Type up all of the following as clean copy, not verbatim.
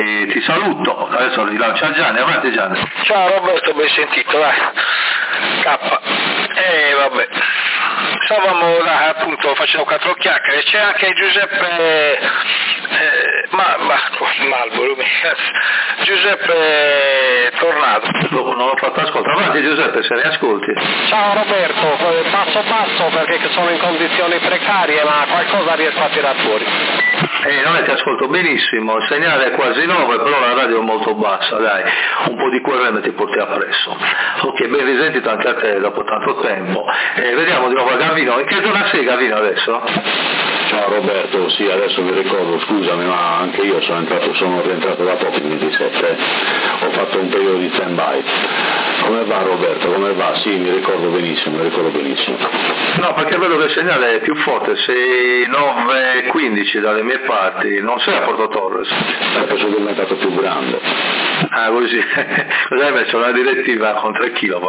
ti saluto, adesso rilancia Gianni, avanti Gianni. Ciao Roberto, ben sentito, dai. Vabbè. Stavamo là, appunto, facendo quattro chiacchiere, c'è anche Giuseppe Giuseppe Tornado. Non l'ho fatto ascoltare, avanti Giuseppe, se ne ascolti. Ciao Roberto, basso perché sono in condizioni precarie, ma qualcosa riesco a tirar fuori. Non è che ascolto benissimo, il segnale è quasi 9, però la radio è molto bassa, dai, un po' di QRM ti porti appresso. Ok, ben risentito anche a te dopo tanto tempo. Vediamo di nuovo a Gavino, in che zona sei Gavino adesso? Ciao Roberto, sì adesso mi ricordo, scusami ma anche io sono rientrato da poco il 27, ho fatto un periodo di stand by. Come va Roberto, come va? Sì, mi ricordo benissimo. No, perché vedo che il segnale è più forte, sei 9.15 dalle mie parti, non sei a Porto Torres. Perché sono diventato più grande. Ah, così, cosa hai messo una direttiva con 3 kW?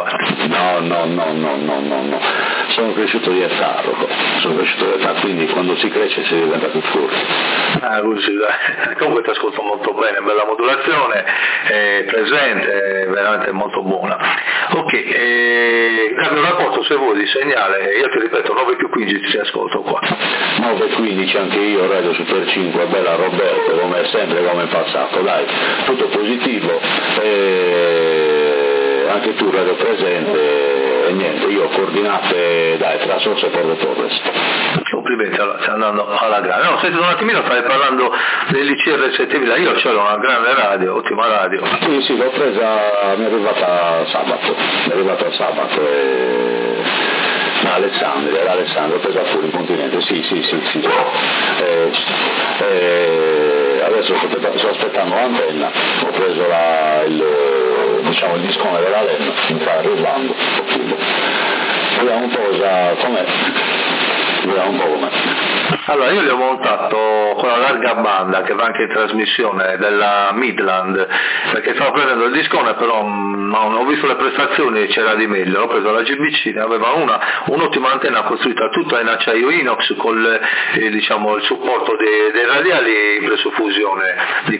No, sono cresciuto di età, quindi quando si cresce si diventa più forte. Ah, così, dai. Comunque ti ascolto molto bene, bella modulazione, presente, veramente molto buona. Ok, cambio rapporto se vuoi di segnale, io ti ripeto 9+15 ti ascolto qua. 9.15 anche io, Radio Super 5, bella Roberto, come sempre, come in passato, dai, tutto positivo, anche tu Radio presente, e niente, io ho coordinate, dai, tra Sorso e Porto Torres. Complimenti, allora, stai andando alla grande. No, senti un attimino, stai parlando dell'ICR 7000, io c'ho una grande radio, ottima radio. Sì, l'ho presa, mi è arrivata sabato Alessandro, ho presa fuori in continente, sì. Adesso sto aspettando l'antenna, ho preso il discone della LEN, mi sta arrivando, vediamo un po' com'è. Allora io li ho montato con la larga banda che va anche in trasmissione della Midland, perché stavo prendendo il discone però non ho visto le prestazioni e c'era di meglio, ho preso la GBC, ne aveva un'ottima antenna costruita tutta in acciaio inox con il supporto dei radiali in presofusione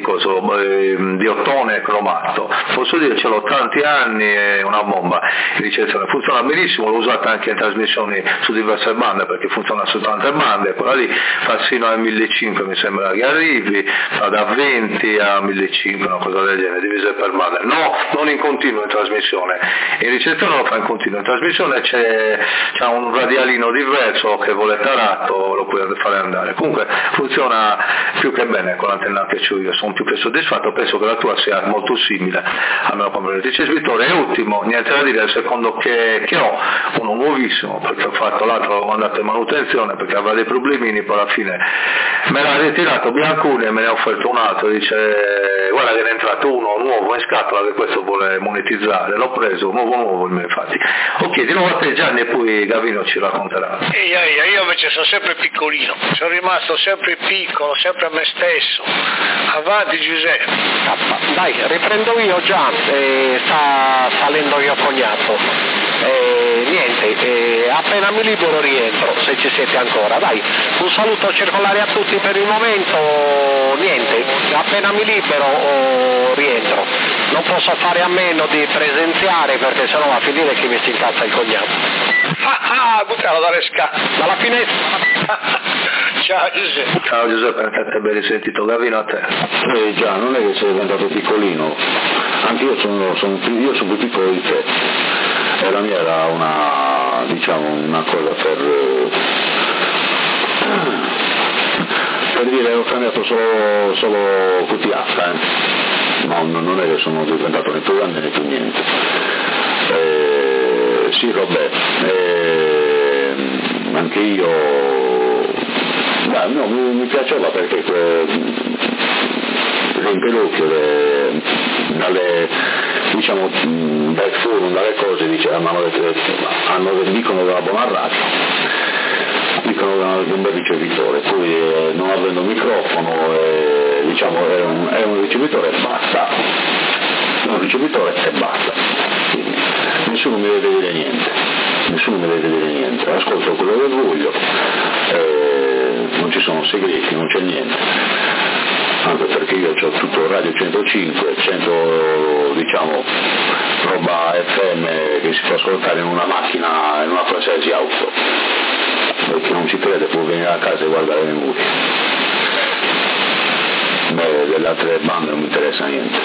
di ottone cromato. Posso dire ce l'ho tanti anni, è una bomba in ricezione, funziona benissimo, l'ho usata anche in trasmissioni su diverse bande perché funziona su tante bande, quella lì fa sino a 1500 mi sembra che arrivi, fa da 20 a 1500, una cosa del genere, divise per bande, no, non in continuo in trasmissione, in ricezione lo fa in continuo, in trasmissione c'è un radialino diverso che vuole tarato, lo puoi fare andare, comunque funziona più che bene con l'antenna che ho io, sono più che soddisfatto, penso che la tua sia molto simile, almeno come il ricevitore è ottimo, niente da dire, il secondo che ho, uno nuovissimo, perché ho fatto l'altro, l'ho mandato in manutenzione perché aveva dei problemini, poi alla fine me l'ha ritirato Biancuni e me ne ha offerto un altro, dice guarda che ne è entrato uno nuovo in scatola che questo vuole monetizzare, l'ho preso nuovo infatti. Ok, di nuovo a te Gianni e poi Gavino ci racconterà. Io invece sono sempre piccolino, sono rimasto sempre piccolo, sempre a me stesso. Avanti Giuseppe. Dai, riprendo io già, sta salendo mio cognato. Niente, appena mi libero rientro, se ci siete ancora, dai, un saluto circolare a tutti per il momento, niente, appena mi libero rientro, non posso fare a meno di presenziare perché sennò va a finire che mi si incazza il cognato. Buttalo dalla finestra. Ciao Giuseppe, anche a te ben risentito, Gavino a te. Già, non è che sei diventato piccolino, anche io sono più piccolo di te, e la mia era una cosa per dire ho cambiato solo QTH, non è che sono diventato né più grande né più niente. Sì Roberto, anche io mi piaceva perché riempie l'occhio dal forum, dalle cose, dicono della buona radio, dicono che è un bel ricevitore, poi non avendo microfono è un ricevitore e basta, quindi nessuno mi deve dire niente, ascolto quello che voglio, non ci sono segreti, non c'è niente. anche perché io ho tutto Radio 105, 100 diciamo roba FM che si può ascoltare in una macchina, in una qualsiasi auto, perché non ci crede può venire a casa e guardare le movie. Beh, delle altre bande non mi interessa niente.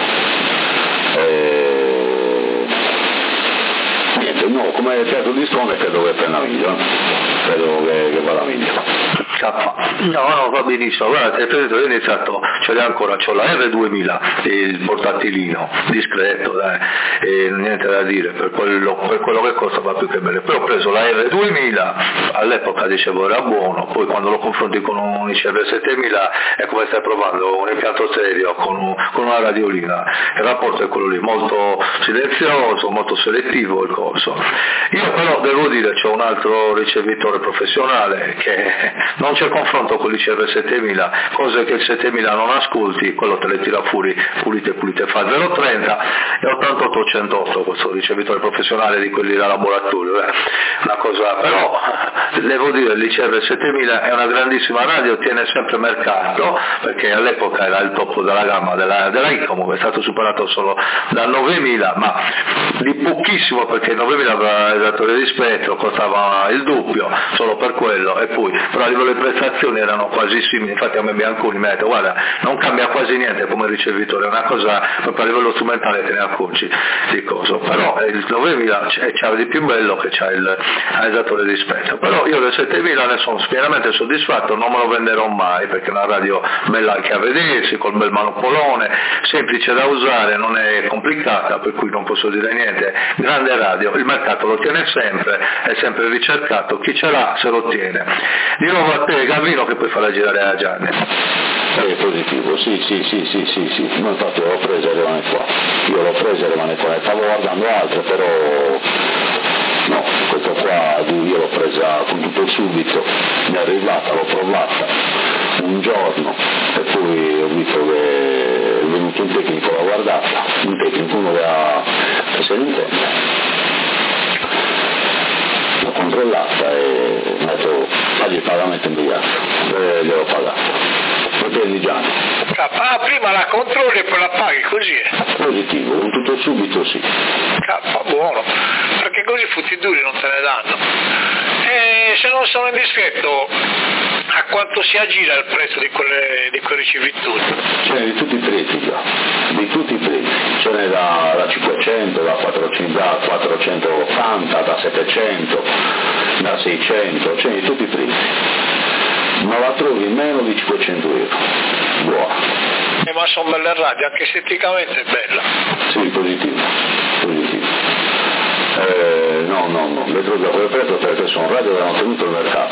Niente, no, come teatro di Scone credo che prenda meglio, credo che vada meglio. No, va benissimo, guarda, ho iniziato, ce l'ho ancora, c'ho la R2000, il portatilino, discreto, dai, e niente da dire, per quello che costa va più che bene, però ho preso la R2000, all'epoca dicevo era buono, poi quando lo confronti con un ICR7000 è come stai provando un impianto stereo con una radiolina, il rapporto è quello lì, molto silenzioso, molto selettivo il corso. Io però devo dire c'ho un altro ricevitore professionale che non c'è confronto con l'ICR7000, cose che il 7000 non ascolti, quello te le tira fuori pulite, fa 0,30 e 88-108 questo ricevitore professionale di quelli da laboratorio, una cosa, però devo dire l'ICR7000 è una grandissima radio, tiene sempre mercato, perché all'epoca era il top della gamma della ICOM, è stato superato solo dal 9000, ma di pochissimo, perché il 9000 aveva il datore di spettro, costava il doppio solo per quello, e poi però a livello di prestazioni erano quasi simili, infatti a me Bianconi mi ha detto guarda non cambia quasi niente come ricevitore, è una cosa proprio a livello strumentale te ne accorgi di coso, però il 9000 c'ha di più bello che c'ha il datore di spettro, però io del 7000 ne sono pienamente soddisfatto, non me lo venderò mai perché è una radio bella anche a vedersi, col bel manopolone, semplice da usare, non è complicata, per cui non posso dire niente, grande radio, il mercato lo tiene sempre, è sempre ricercato, chi ce l'ha se lo tiene. Di nuovo a te Gavino che puoi farla girare a Gianni. È positivo, sì, ma infatti l'ho presa e rimane qua, io l'ho presa e rimane qua, ne stavo guardando altre però no, questa qua io l'ho presa con tutto subito, mi è arrivata, l'ho provata un giorno e poi ho visto che è venuto un tecnico, l'ha guardata, un tecnico, uno che se ne intende. L'ho controllata e mi ha detto fagli il pagamento immediato e gliel'ho pagato. Fratelli Gianni. Prima la controlli e poi la paghi, così è. Positivo, un tutto subito sì. Buono, perché così futti duri non te ne danno. E se non sono indiscreto, a quanto si aggira il prezzo di quei ricevitori? Ce n'è di tutti i prezzi già, di tutti i prezzi, ce n'è da 500, da 480, da 700, da 600, ce n'è di tutti i prezzi. Ma la trovi meno di 500 euro, buona. Ma sono belle radio, anche esteticamente è bella. Sì, positivo. No, le trovi a quel prezzo perché sono radio che hanno tenuto il mercato.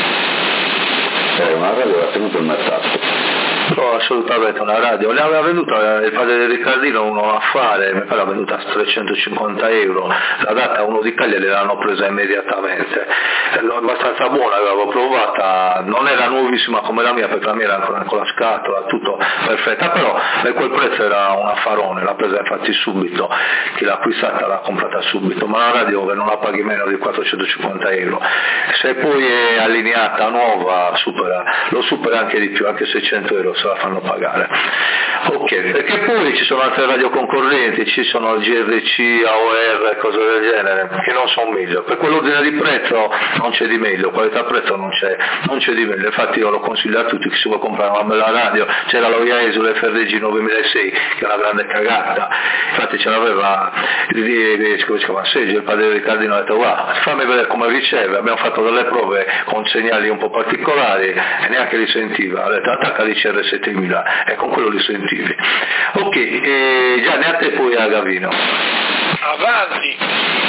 È una radio che ha tenuto il mercato. No, assolutamente una radio, ne aveva venduta il padre di Riccardino uno affare, mi pare venduta a 350 euro, la data uno di Cagliari l'hanno presa immediatamente, abbastanza buona, l'avevo provata, non era nuovissima come la mia perché la mia era ancora con la scatola, tutto perfetta, però per quel prezzo era un affarone, l'ha presa infatti subito, chi l'ha acquistata l'ha comprata subito, ma una radio che non la paghi meno di 450 euro, se poi è allineata nuova lo supera anche di più, anche 600 euro se la fanno pagare. Ok, perché poi ci sono altre radio concorrenti, ci sono GRC, AOR e cose del genere che non sono meglio, per quell'ordine di prezzo non c'è di meglio, qualità prezzo non c'è di meglio, infatti io lo consiglio a tutti, chi si vuole comprare una bella radio, c'era lo Iaesul FRG 9006 che è una grande cagata, infatti ce l'aveva il padre di Riccardino, ha detto guarda fammi vedere come riceve, abbiamo fatto delle prove con segnali un po' particolari e neanche li sentiva, ha detto attacca l'ICR7000 e con quello li sentivi. Ok, Gianni a te poi a Gavino. Avanti.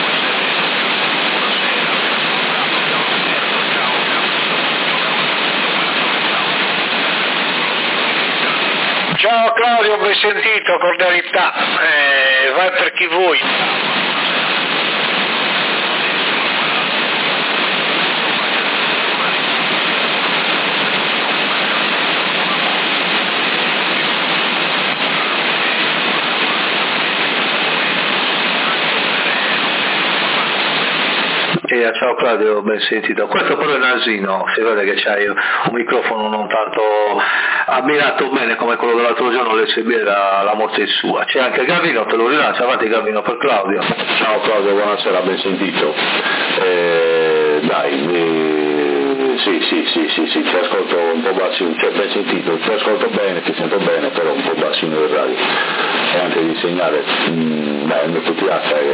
Ciao Claudio, ben sentito, cordialità, vai per chi vuoi. Ehi, ciao Claudio, ben sentito. Questo però è Nasino, si vede che c'hai un microfono non tanto abbinato bene come quello dell'altro giorno, l'SB era la morte sua. C'è anche Gavino, te lo rilancio, avanti Gavino per Claudio. Ciao Claudio, buonasera, ben sentito. Sì, ti ascolto un po' bassino, cioè ben sentito, ti ascolto bene, ti sento bene, però un po' bassino il radio. E anche di segnale, il mio QTH è...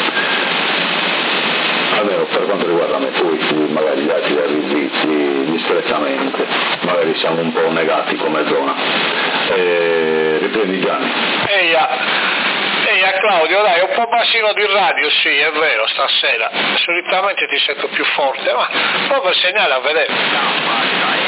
Almeno per quanto riguarda me, poi magari gli altri arrivi discretamente, magari siamo un po' negati come zona. Riprendi Gianni. Ehi Claudio, dai, un po' bassino di radio, sì, è vero, stasera. Solitamente ti sento più forte, ma proprio il segnale a vedere.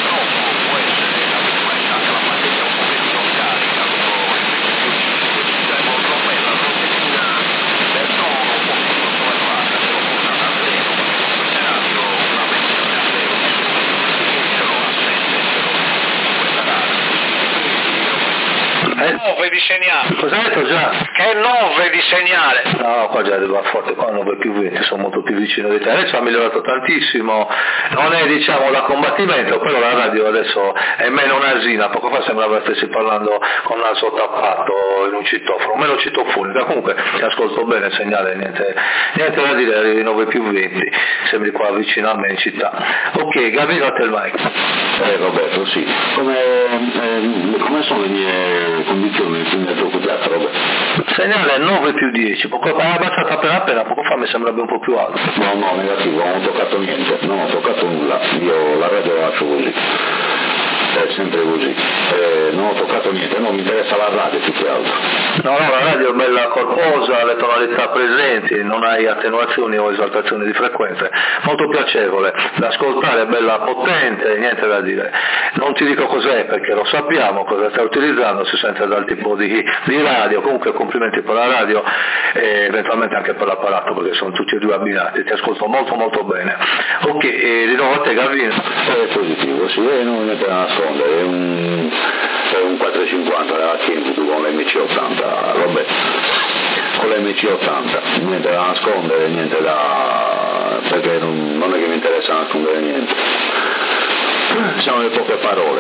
Nove di segnale. Cosa hai detto già? Che 9 di segnale. No, qua già arriva forte, qua 9+20, sono molto più vicino di te. Adesso ha migliorato tantissimo, non è diciamo da combattimento, però la radio adesso è meno nasina, poco fa sembrava stessi parlando con il naso tappato in un citofono, meno citofonica, comunque ti ascolto bene il segnale, niente da dire, arrivi 9+20, sembri qua vicino a me in città. Ok, Gavino a te il mic. Roberto, sì. Come sono le mie condizioni nel tuo teatro, Roberto? Segnale 9+10, poco fa è abbassato appena, poco fa mi sembrerebbe un po' più alto. No, negativo, non ho toccato niente, non ho toccato nulla, io la radio la faccio così, è sempre così, non ho toccato niente, non mi interessa la radio più che altro. No, la radio è bella corposa, le tonalità presenti, non hai attenuazioni o esaltazioni di frequenze, molto piacevole da ascoltare, è bella potente, niente da dire. Non ti dico cos'è perché lo sappiamo cosa stai utilizzando, si sente dal tipo di radio, comunque complimenti per la radio e eventualmente anche per l'apparato perché sono tutti e due abbinati, ti ascolto molto bene. Ok, e di nuovo a te Gavino. È positivo, sì, non ho niente da nascondere, è un 450 della Kenwood con l'MC80, Roberto, con l'MC80, niente da nascondere, niente da... perché non è che mi interessa nascondere niente, siamo le poche parole.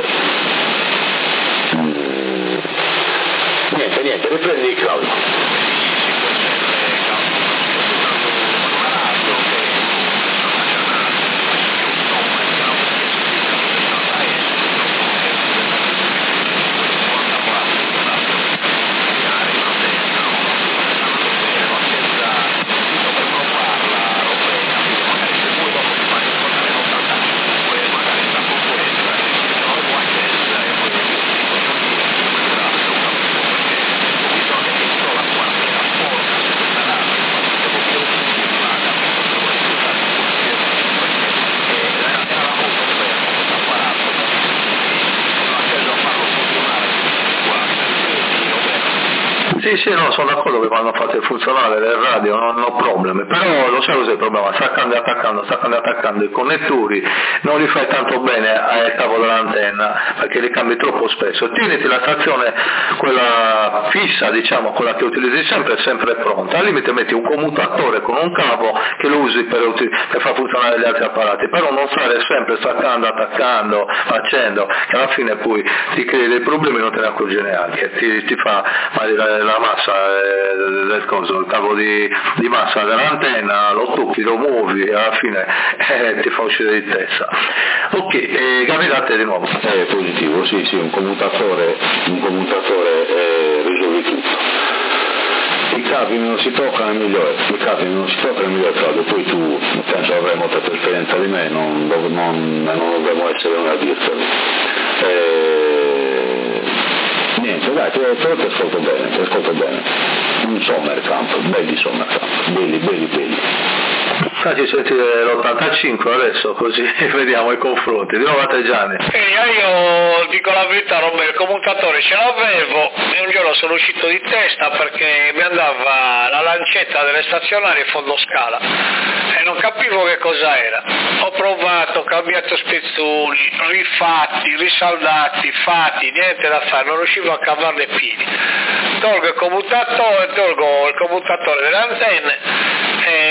Niente, riprendi Claudio. Sì, no, sono d'accordo che quando fate funzionare le radio non ho problemi, però lo sai cos'è il problema? Staccando e attaccando i connettori non li fai tanto bene al cavo dell'antenna perché li cambi troppo spesso. Tieniti la stazione, quella fissa, diciamo, quella che utilizzi sempre pronta, al limite metti un commutatore con un cavo che lo usi per far funzionare gli altri apparati, però non stare sempre staccando, attaccando, facendo, che alla fine poi ti crei dei problemi e non te ne accorgi neanche, ti fa la massa del coso, il cavo di massa dell'antenna, lo tocchi, lo muovi e alla fine ti fa uscire di testa. Ok, capite di nuovo. È positivo, sì, un commutatore risolve tutto. I cavi non si toccano è migliore, Claudio, poi tu penso avrai molta più esperienza di me, non dobbiamo essere noi a dirtelo. Niente, dai, ti ascolto bene, un Sommercamp, belli Sommercamp, belli. Facci sentire l'85 adesso, così vediamo i confronti. Di nuovo a te Gianni. Io dico la verità, Roberto, il commutatore ce l'avevo e un giorno sono uscito di testa perché mi andava la lancetta delle stazionarie fondo scala e non capivo che cosa era. Ho provato, ho cambiato spezzoni, rifatti, risaldati, fatti, niente da fare, non riuscivo a cavarne i piedi. Tolgo il commutatore delle antenne e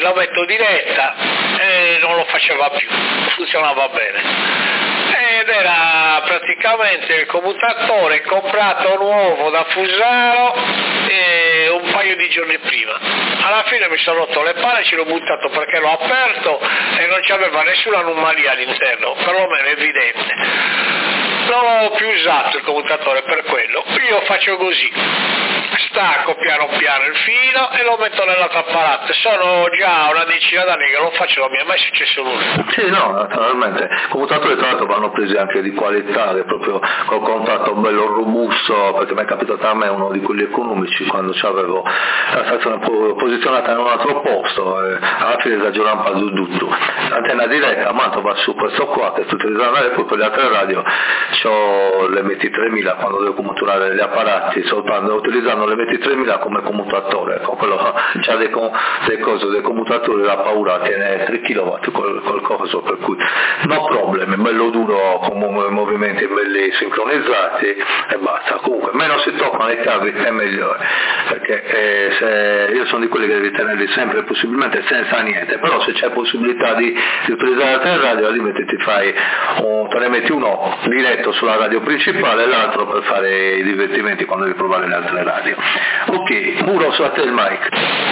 la metto diretta e non lo faceva più, funzionava bene. Ed era praticamente il commutatore comprato nuovo da Fusaro un paio di giorni prima. Alla fine mi sono rotto le palle e ce l'ho buttato perché l'ho aperto e non c'aveva nessuna anomalia all'interno, perlomeno evidente. Non l'ho più usato il commutatore per quello, io faccio così, stacco piano piano il filo e lo metto nell'altro apparato. Sono già una decina d'anni che lo faccio, non mi è mai successo nulla. Sì, no, naturalmente. I commutatori tra l'altro vanno presi anche di qualità, che proprio col contatto bello robusto, perché mi è capitato a me uno di quelli economici quando avevo la stazione posizionata in un altro posto, alla fine esageriamo un po' tutto. L'antenna diretta, Mantova su questo qua che sto utilizzando e poi per le altre radio ho l'MT3000 quando devo commuturare gli apparati, soltanto utilizzando l'MT3000 come commutatore, ecco, quello c'ha dei commutatori, la paura tiene 3 kW col coso, per cui no problem, bello duro, con movimenti belli sincronizzati e basta. Comunque meno si toccano i cavi è meglio, perché io sono di quelli che devi tenerli sempre possibilmente senza niente, però se c'è possibilità di utilizzare altre radio, al limite te ne metti uno diretto sulla radio principale e l'altro per fare i divertimenti quando devi provare le altre radio. Ok, Muro su a te il mic.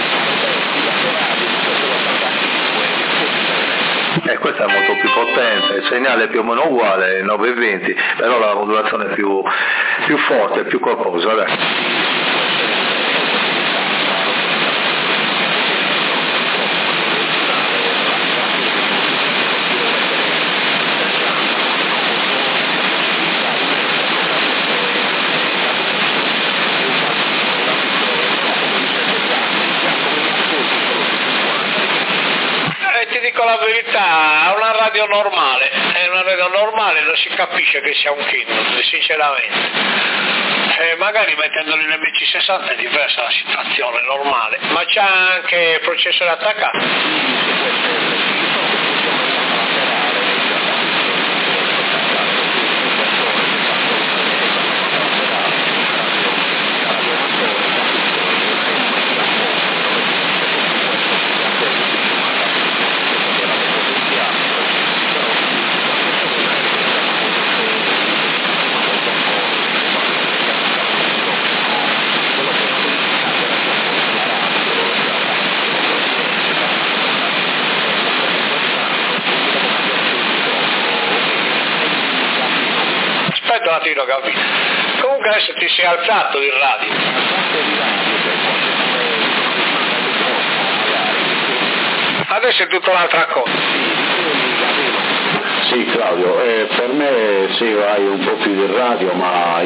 Questa è molto più potente, il segnale è più o meno uguale, 920, però la modulazione è più forte, più corposa. Dai. Dico la verità, è una radio normale, non si capisce che sia un Kindle, sinceramente. Magari mettendolo in MC60 è diversa la situazione, normale, ma c'ha anche il processore attaccato. Comunque adesso ti sei alzato il radio. Adesso è tutta un'altra cosa. Sì Claudio, per me sì, hai un po' più di radio, ma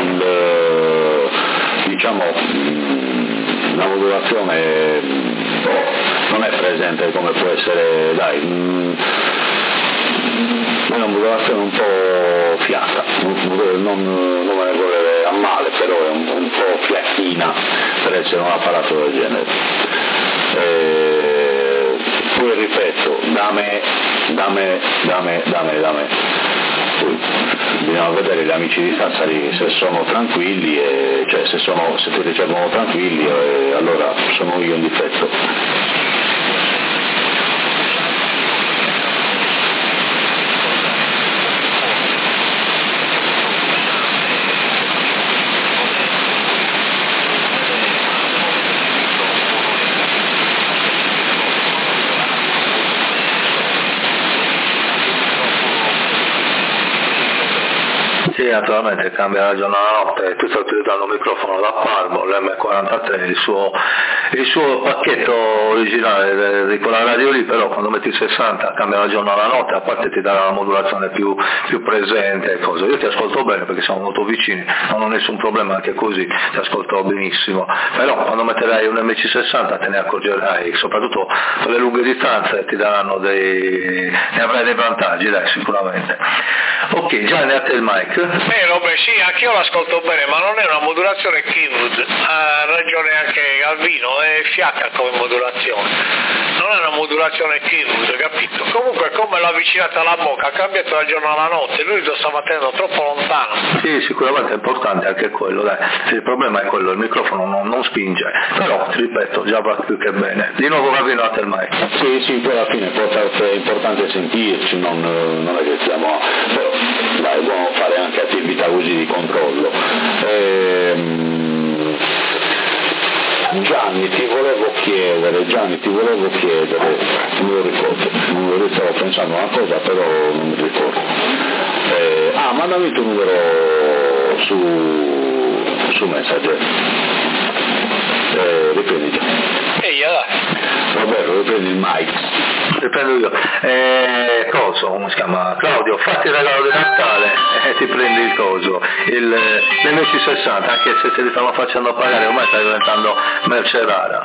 la modulazione non è presente come può essere, è una modulazione un po' fiacca, non me ne vuole a male, però è un po' fiacchina per essere un apparato del genere. Poi ripeto, da me. Poi bisogna vedere gli amici di Sassari se sono tranquilli, se ti ricevono tranquilli, allora sono io in difetto. Sì, naturalmente cambia da giorno alla notte, tu stai utilizzando un microfono da Palmo, l'M43, il suo pacchetto originale di quella radio lì, però quando metti il 60 cambia da giorno alla notte, a parte ti dà la modulazione più presente e cose. Io ti ascolto bene perché siamo molto vicini, non ho nessun problema anche così, ti ascolto benissimo, però quando metterai un MC60 te ne accorgerai, soprattutto per le lunghe distanze ti daranno ne avrai dei vantaggi, dai, sicuramente. Ok, già ne ha te il mic. Robè, sì, anch'io l'ascolto bene, ma non è una modulazione keyword, ha ragione anche Galvino, è fiacca come modulazione, non è una modulazione keyword, capito? Comunque come l'ha avvicinata alla bocca, ha cambiato dal giorno alla notte, lui lo stava tenendo troppo lontano. Sì, sicuramente è importante anche quello, dai. Il problema è quello, il microfono non spinge, però ti ripeto, già va più che bene. Di nuovo Galvino a te il mic. Sì, poi alla fine è importante sentirci, non è che stiamo, però dai, dobbiamo fare anche attività così di controllo. Gianni ti volevo chiedere, non me lo ricordo, stavo pensando una cosa però non mi ricordo. Mandami il tuo numero su Messenger. Riprendi. Roberto, riprendi il mic. Riprendo io. Come si chiama? Claudio, fatti il regalo di Natale e ti prendi il coso, l'MC60, anche se te li stanno facendo pagare, ormai sta diventando merce rara.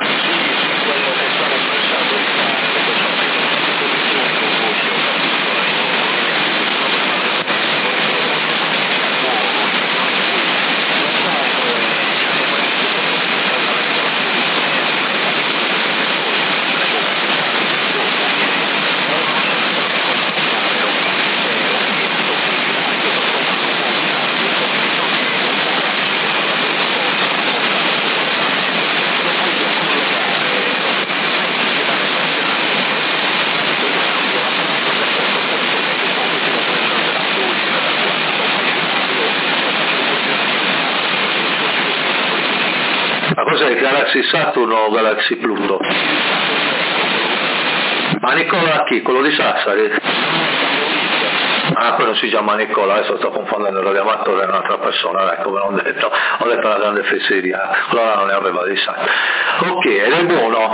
Ma cos'è, Galaxy Saturn o Galaxy Pluto? Ma Nicola chi? Quello di Sassari? Poi non si chiama Nicola, adesso sto confondendo il radioamatore, è un'altra persona, ecco, ve l'ho detto una grande fesseria, allora non ne aveva di sangue. Ok, ed è buono?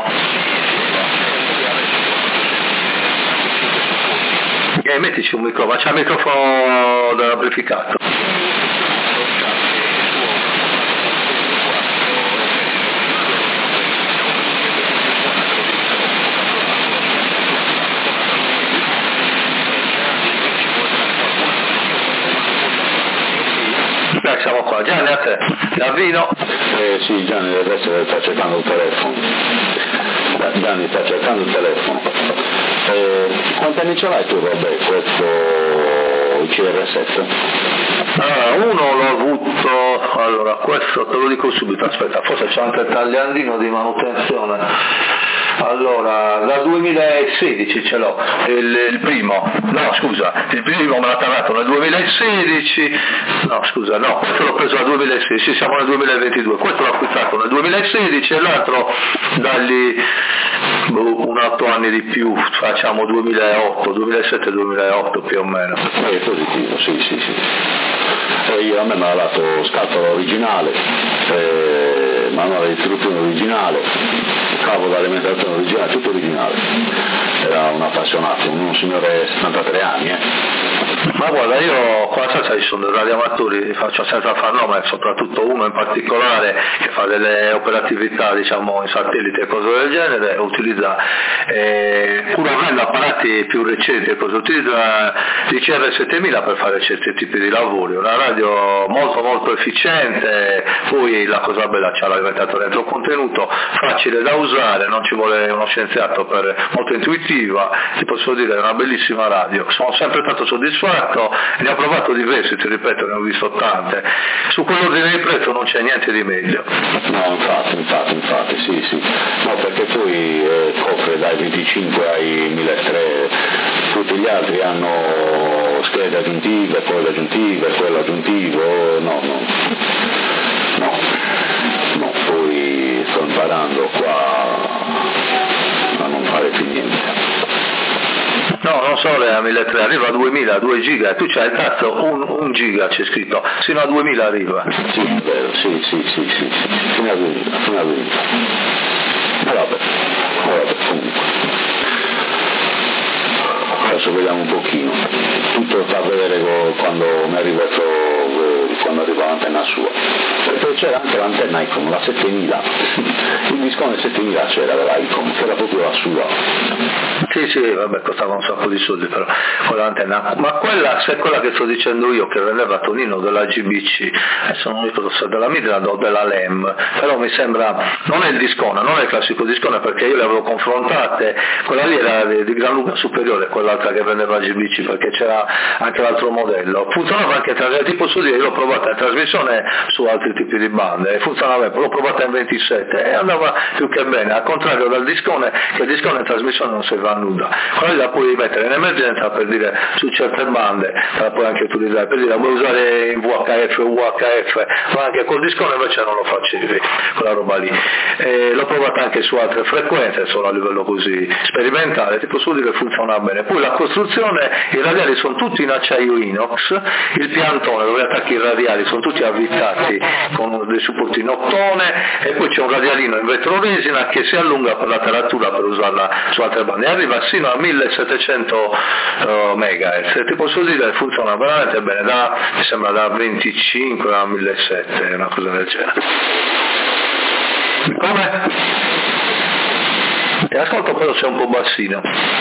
Mettici un microfono, c'è il microfono dell'amplificato. Siamo qua, Gianni a te, Galvino? Sì, Gianni adesso sta cercando il telefono. Quanti anni ce l'hai tu, Robè, questo CR7? Uno l'ho avuto, questo te lo dico subito, aspetta, forse c'è anche il tagliandino di manutenzione. Allora, dal 2016 ce l'ho, il primo me l'ha tagliato nel 2016, questo l'ho preso nel 2016, siamo nel 2022, questo l'ho acquistato nel 2016 e l'altro dagli 8 anni di più, facciamo 2007-2008 più o meno. È positivo, sì. A me mi ha dato scatola originale, manuale di istruzione originale, cavo d'alimentazione originale, tutto originale. Era un appassionato, un signore 73 anni. Ma guarda, io qua ci sono dei radioamatori, faccio senza far nome, soprattutto uno in particolare che fa delle operatività diciamo in satellite e cose del genere, utilizza pur avendo apparati più recenti, utilizza il CR7000 per fare certi tipi di lavori, una radio molto molto efficiente, poi la cosa bella c'ha l'alimentazione dentro contenuto, facile da usare, non ci vuole uno scienziato, molto intuitiva, ti posso dire è una bellissima radio, sono sempre stato soddisfatto, ne ho provato diversi, ti ripeto, ne ho visto tante, su quell'ordine di prezzo non c'è niente di meglio. No, infatti, sì, no, perché poi copre dai 25 ai 1300, tutti gli altri hanno schede aggiuntive, quello aggiuntivo, no, poi sto imparando qua a non fare più niente. No, non solo è a 1300, arriva a 2000, 2 giga, tu c'hai il cazzo, 1 giga c'è scritto, sino a 2000 arriva. Sì, è vero, sì, fino a 2000. Vabbè, comunque. Adesso vediamo un pochino, tutto sta a vedere quando mi arriva il quando arriva l'antenna sua, perché c'era anche l'antenna Icom, la 7000, il discone 7000 c'era della Icom, che era proprio la sua. Sì, vabbè, costava un sacco di soldi però quell'antenna, ma quella, se è quella che sto dicendo io, che vendeva Tonino della GBC, adesso non mi ricordo se della Midland o della LEM, però mi sembra, non è il discone, non è il classico discone, perché io le avevo confrontate, quella lì era di gran lunga superiore a quell'altra che vendeva GBC, perché c'era anche l'altro modello, funzionava anche tipo su dire, io l'ho provata in trasmissione su altri tipi di bande, funzionava, l'ho provata in 27 e andava più che bene, al contrario del discone, che il discone in trasmissione non serve a nulla, quella la puoi mettere in emergenza, per dire, su certe bande la puoi anche utilizzare, per dire, la vuoi usare in VHF o UHF, ma anche col discone invece non lo facevi, quella roba lì. L'ho provata anche su altre frequenze, solo a livello così sperimentale, tipo su dire funziona bene. Poi la costruzione, i radiali sono tutti in acciaio inox, il piantone dove attacchi i radiali sono tutti avvitati con dei supporti in ottone, e poi c'è un radialino in vetroresina che si allunga per la taratura per usarla su altre bande, arriva sino a 1700 MHz, ti posso dire che funziona veramente bene, mi sembra da 25 a 1700, una cosa del genere. Come? Ti ascolto, però c'è un po' bassino.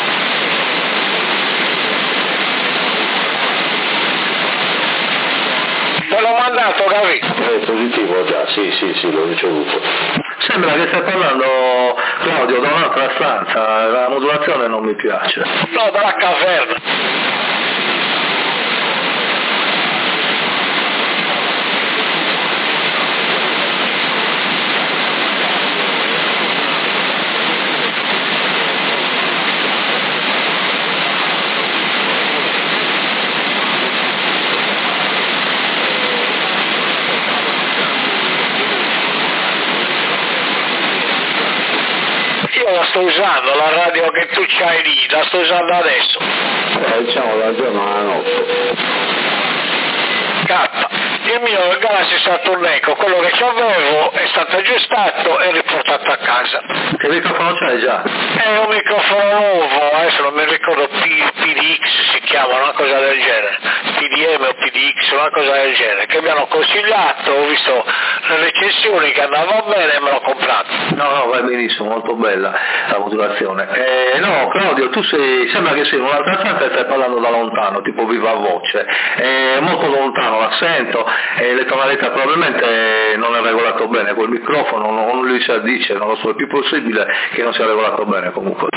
Te l'ho mandato, Gavi? È positivo già, sì, l'ho ricevuto. Sembra che stai parlando, Claudio, da un'altra stanza, la modulazione non mi piace. No, dalla caverna. La sto usando, la radio che tu c'hai lì, la sto usando adesso. Diciamo la giorno alla notte. K. Il mio Galaxy Saturn Echo, quello che avevo, è stato aggiustato e riportato a casa. Che microfono c'hai già? È un microfono nuovo, adesso non mi ricordo, PDX si chiama, una cosa del genere, PDM o PDX, una cosa del genere, che mi hanno consigliato, ho visto le recensioni che andava bene e me l'ho comprato. No, va benissimo, molto bella la modulazione. No, Claudio, tu sembra che sei in un'altra stanza e stai parlando da lontano, tipo viva voce, è molto lontano l'accento, e le tonalità probabilmente non è regolato bene quel microfono, non lui si addice, non lo so, è più possibile che non sia regolato bene comunque.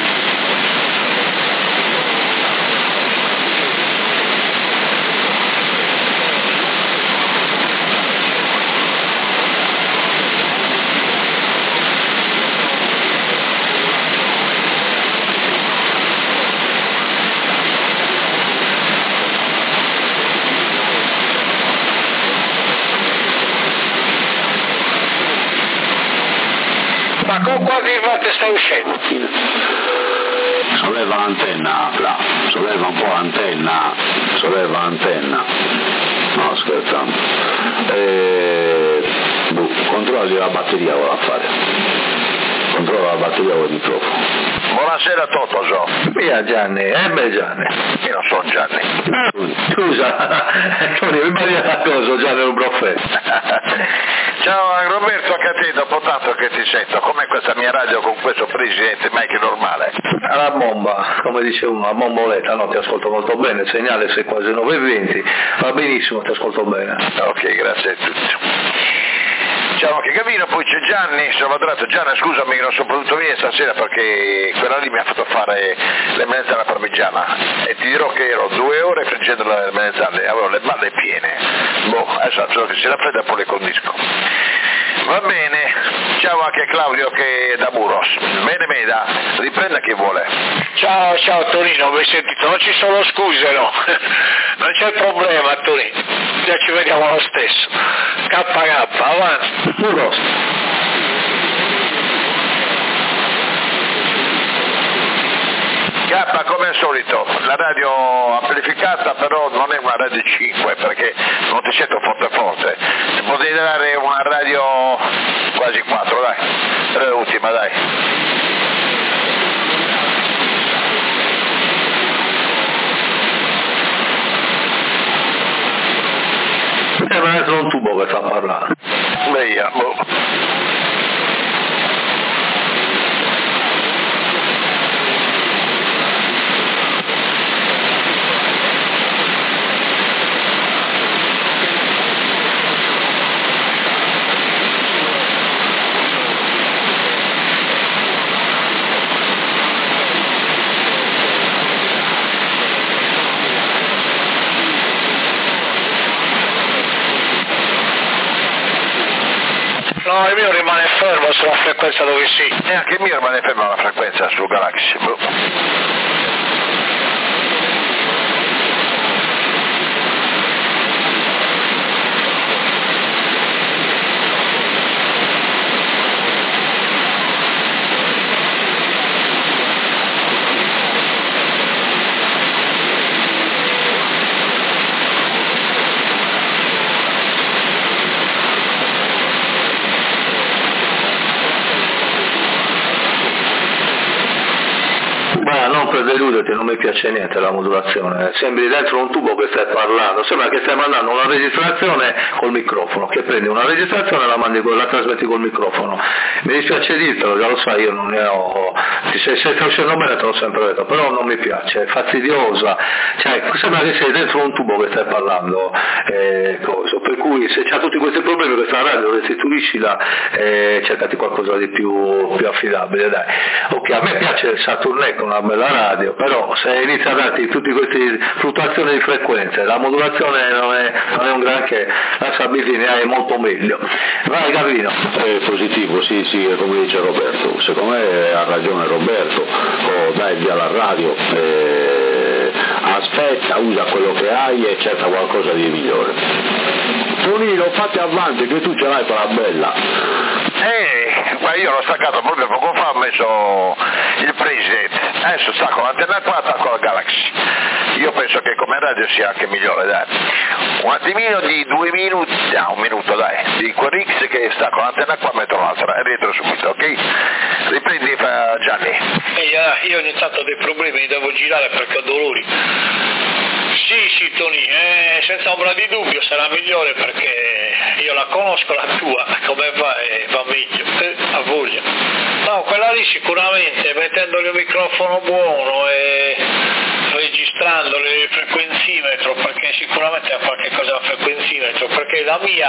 Ma con quanti watt stai uscendo? Solleva l'antenna, solleva un po' l'antenna, no scherzando, controlli la batteria, vuole a fare, controlla la batteria del microfono. Buonasera Toto, so. Via Gianni, Gianni. Io non sono Gianni. Scusa, Tony, mi pare una cosa, Gianni è un broffetto. Ciao Roberto, anche a te, dopo tanto che ti sento, com'è questa mia radio con questo presidente, mai che normale? La bomba, come dice uno, la bomboletta, no, ti ascolto molto bene, il segnale sei quasi 9:20, va benissimo, ti ascolto bene. Ok, grazie a tutti. Ciao anche Gavino, poi c'è Gianni, sono Madrato. Gianni, scusami che non sono potuto venire stasera perché quella lì mi ha fatto fare le melanzane parmigiana e ti dirò che ero 2 ore friggendo le melanzane, avevo le balle piene, adesso solo che si raffredda e poi le condisco. Va bene, ciao anche Claudio che è da Buros. Bene Meda, riprenda chi vuole. Ciao Torino, mi hai sentito? Non ci sono scuse, no? Non c'è problema Torino, già ci vediamo lo stesso. KK, avanti. Buros. K come al solito, la radio amplificata però non è una radio 5 perché non ti sento forte, ti potrei dare una radio quasi 4, dai, l'ultima dai. sembra dentro un tubo che sta parlando. No, il mio rimane fermo sulla frequenza dove sì. E anche il mio rimane fermo alla frequenza sul Galaxy. Non per deludere, non mi piace niente la modulazione, sembri dentro un tubo che stai parlando, sembra che stai mandando una registrazione col microfono, che prendi una registrazione e la trasmetti col microfono. Mi dispiace dirtelo, già lo sai, io non ne ho, se stai uscendo bene te l'ho sempre detto, però non mi piace, è fastidiosa, cioè sembra che sei dentro un tubo che stai parlando, per cui se c'ha tutti questi problemi questa radio restituiscila e cercati qualcosa di più affidabile, dai. Ok, a me piace il Saturn Echo, una bella radio, però se inizia a darti tutte queste fluttuazioni di frequenze, la modulazione non è un granché, la stabilità ne hai molto meglio. Vai Gavino. È positivo, sì, come dice Roberto, secondo me ha ragione Roberto, dai via la radio, aspetta, usa quello che hai e cerca qualcosa di migliore. Tonino, fate avanti che tu ce l'hai quella bella. Ma io l'ho staccato proprio poco fa, ho messo il preset, adesso stacco l'antenna qua, attacco la Galaxy. Io penso che come radio sia anche migliore, dai. Un attimino di 2 minuti, un minuto dai, di QRX che stacco l'antenna qua, metto l'altra e rientro subito, ok? Riprendi Gianni. Io ogni tanto ho dei problemi, devo girare perché ho dolori. Sì Tony, senza ombra di dubbio sarà migliore perché io la conosco la tua, come va meglio, a voglia. No, quella lì sicuramente mettendogli un microfono buono e registrandole il frequenzimetro, perché sicuramente ha qualche cosa al frequenzimetro, perché la mia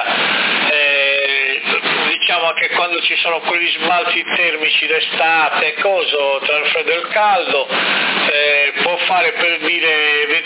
diciamo che quando ci sono quegli sbalzi termici d'estate, tra il freddo e il caldo, può fare per dire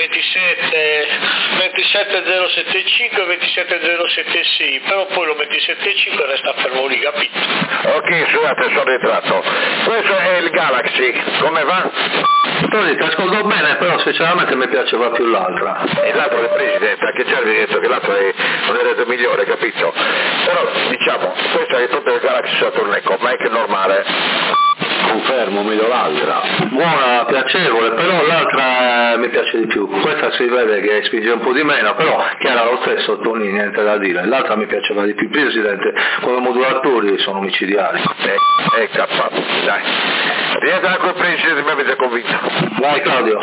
27075 e 27076, però poi lo metti 75 e resta fermo lì, capito? Ok, scusate, sono ritratto. Questo è il Galaxy, come va? Tony, ti ascolto bene, però sinceramente mi piaceva più l'altra. E l'altro è il Presidente, anche Gianni ha detto che l'altro è un eredo migliore, capito? Però diciamo, questo è proprio il Galaxy Saturn Echo, ma è che normale. Confermo, meglio l'altra. Buona, piacevole, però l'altra mi piace di più. Questa si vede che spinge un po' di meno, però che era lo stesso Tony, niente da dire. L'altra mi piaceva di più. Presidente, come modulatori sono micidiali. Cappato, dai. Rientra col Presidente, mi avete convinto. Vai Claudio.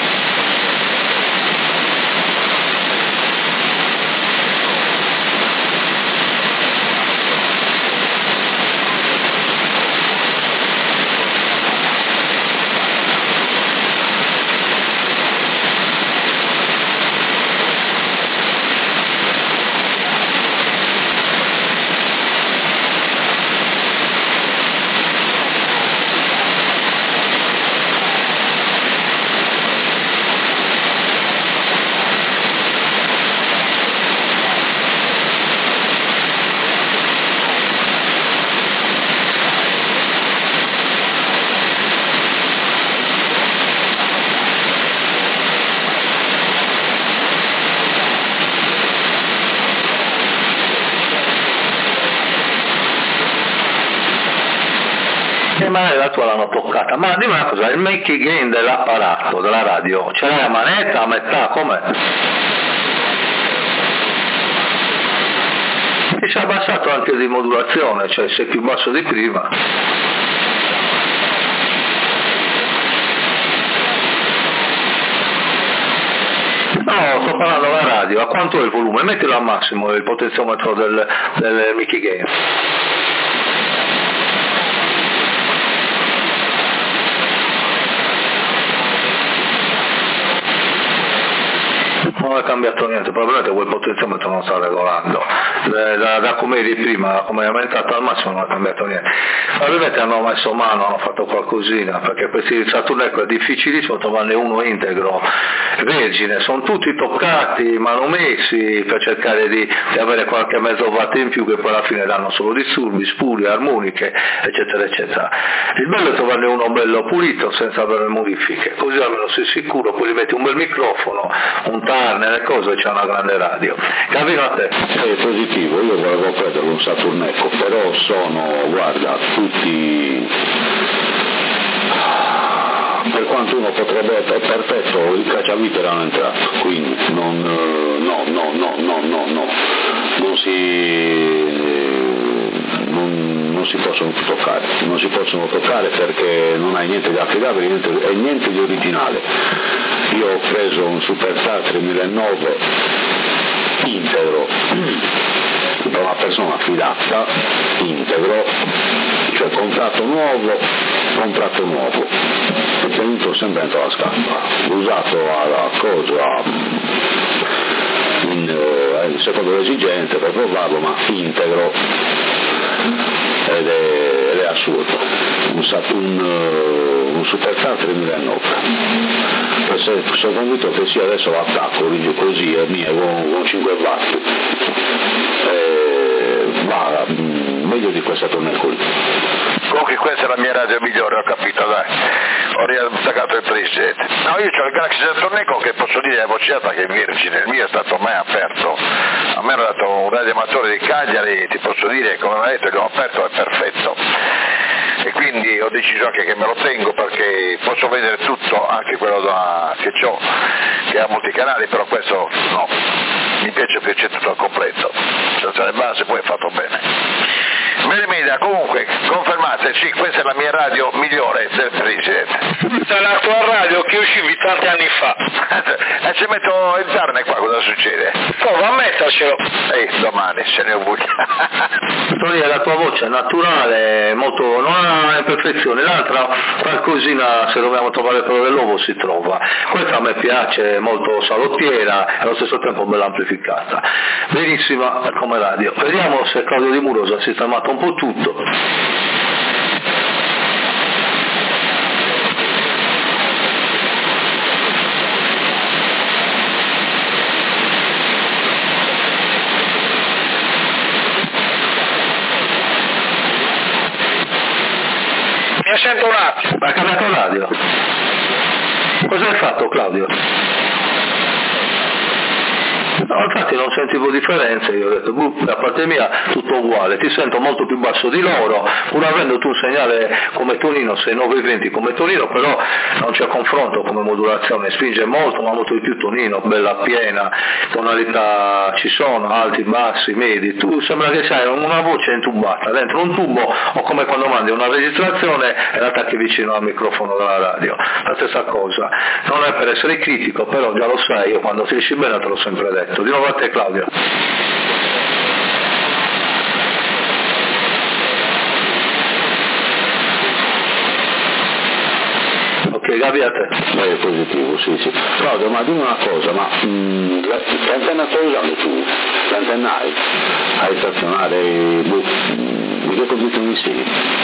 La tua l'hanno toccata, ma dimmi una cosa, il make gain dell'apparato, della radio, ce l'hai a manetta, a metà, com'è? E si è abbassato anche di modulazione, cioè sei più basso di prima. No, sto parlando alla radio, a quanto è il volume? Mettilo al massimo il potenziometro del Mickey Game. Non è cambiato niente, probabilmente quel potenziometro non sta regolando, da come eri prima, come è aumentato al massimo non è cambiato niente. Probabilmente hanno messo mano, hanno fatto qualcosina, perché questi Saturn Echo è difficilissimo trovarne uno integro, vergine, sono tutti toccati, manomessi per cercare di avere qualche mezzo watt in più, che poi alla fine danno solo disturbi, spurie, armoniche, eccetera eccetera. Il bello è trovarne uno bello pulito senza avere modifiche, così almeno sei sicuro, poi gli metti un bel microfono, un tarne, le cose, c'è una grande radio. Capito a te? È positivo, io volevo prendere un Saturn Echo, però sono, guarda, tutti, per quanto uno potrebbe, è perfetto, il cacciavite erano entrato, quindi non si possono toccare perché non hai niente di affidabile e niente di originale. Io ho preso un Superstar 3009 integro da una persona affidata, integro, cioè contratto nuovo, e tenuto sempre dentro la scatola, usato alla cosa, secondo le esigenze per provarlo, ma integro, ed è assurdo, un Superstar 3009. Sono convinto che sia adesso l'attacco, quindi così è mia con 5 watt, va meglio di questa tornea qui. Comunque questa è la mia radio migliore, ho capito, dai, ho riattaccato il preset. No, io ho il Galaxy Saturn Echo che posso dire a voce alta che è virgine, il mio è stato mai aperto, a me hanno dato un radioamatore di Cagliari e ti posso dire, come mi ha detto, che l'ho aperto, è perfetto. E quindi ho deciso anche che me lo tengo perché posso vedere tutto, anche quello che ho, che ha molti canali, però questo no, mi piace più, c'è tutto al completo, senza le basi, poi è fatto bene. Bene media, comunque, confermate, sì, questa è la mia radio migliore del Preset. Questa è la tua radio che uscivi tanti anni fa. E se metto il tarne qua, cosa succede? Prova a mettercelo. Domani, se ne ho avuto. La tua voce è naturale, molto, non ha imperfezione, l'altra qualcosina, se dobbiamo trovare quello dell'uovo si trova. Questa a me piace, è molto salottiera e allo stesso tempo bella amplificata. Benissima come radio. Vediamo se Claudio Di Murosa ha sistemato un po' tutto. Mi sento un attimo. Ma ha cambiato radio? Cosa hai fatto, Claudio? No, infatti non sentivo differenze, io ho detto, da parte mia tutto uguale, ti sento molto più basso di loro, pur avendo tu un segnale come tonino, 6920 come tonino, però non c'è confronto come modulazione, spinge molto, ma molto di più tonino, bella piena, tonalità ci sono, alti, bassi, medi, tu sembra che sai una voce intubata dentro un tubo, o come quando mandi una registrazione e l'attacchi vicino al microfono della radio, la stessa cosa, non è per essere critico, però già lo sai, io quando si riesci bene te l'ho sempre detto. Di nuovo a te, Claudio. Ok, Gabi a te. È positivo, sì. Claudio, ma dimmi una cosa, ma che antenna stai usando tu? L'antenna hai stazionare, di che posizione sei?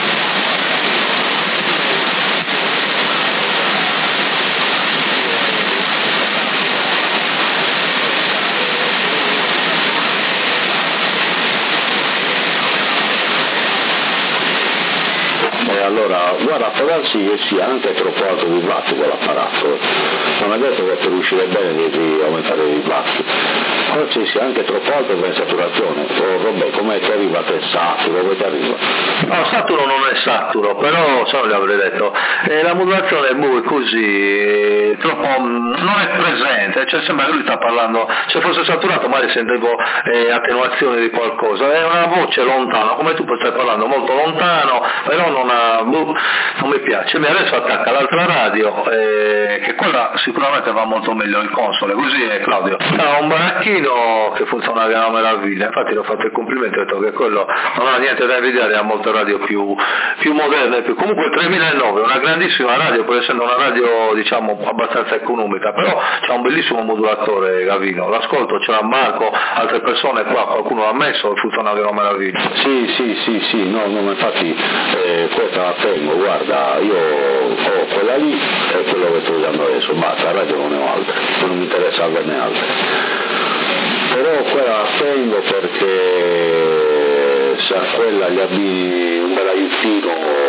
Allora, guarda, può darsi che sia anche troppo alto di watt quell'apparato, non è detto che per uscire bene devi aumentare i watt, forse sia anche troppo alto per saturazione, o vabbè, come ti arriva a te saturo, dove ti arriva? No, saturo non è saturo, però se non gli avrei detto, la modulazione è così, troppo, non è presente, cioè sembra che lui sta parlando, se fosse saturato magari sentivo attenuazione di qualcosa, è una voce lontana, come tu stai parlando molto lontano, però non mi piace. Adesso attacca l'altra radio, che quella sicuramente va molto meglio il console, così è Claudio. Ha un baracchino che funziona una meraviglia, infatti l'ho fatto il complimento, ho detto che quello non ha niente da invidiare a molte radio più moderne, comunque il 3009 è una grandissima radio, pur essendo una radio diciamo abbastanza economica, però c'ha un bellissimo modulatore Gavino, l'ascolto, ce l'ha Marco, altre persone qua, qualcuno l'ha messo e funziona una meraviglia. Sì, no, infatti questa la tengo, guarda, io ho quella lì e quello che sto usando adesso, basta, la radio non ne ho altre, non mi interessa averne altre, però quella la tengo perché se a quella gli abbini un bel aiutino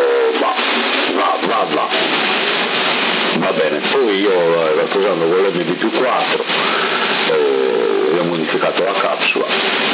va bene. Poi io sto usando con l'MD+4, ho modificato la capsula,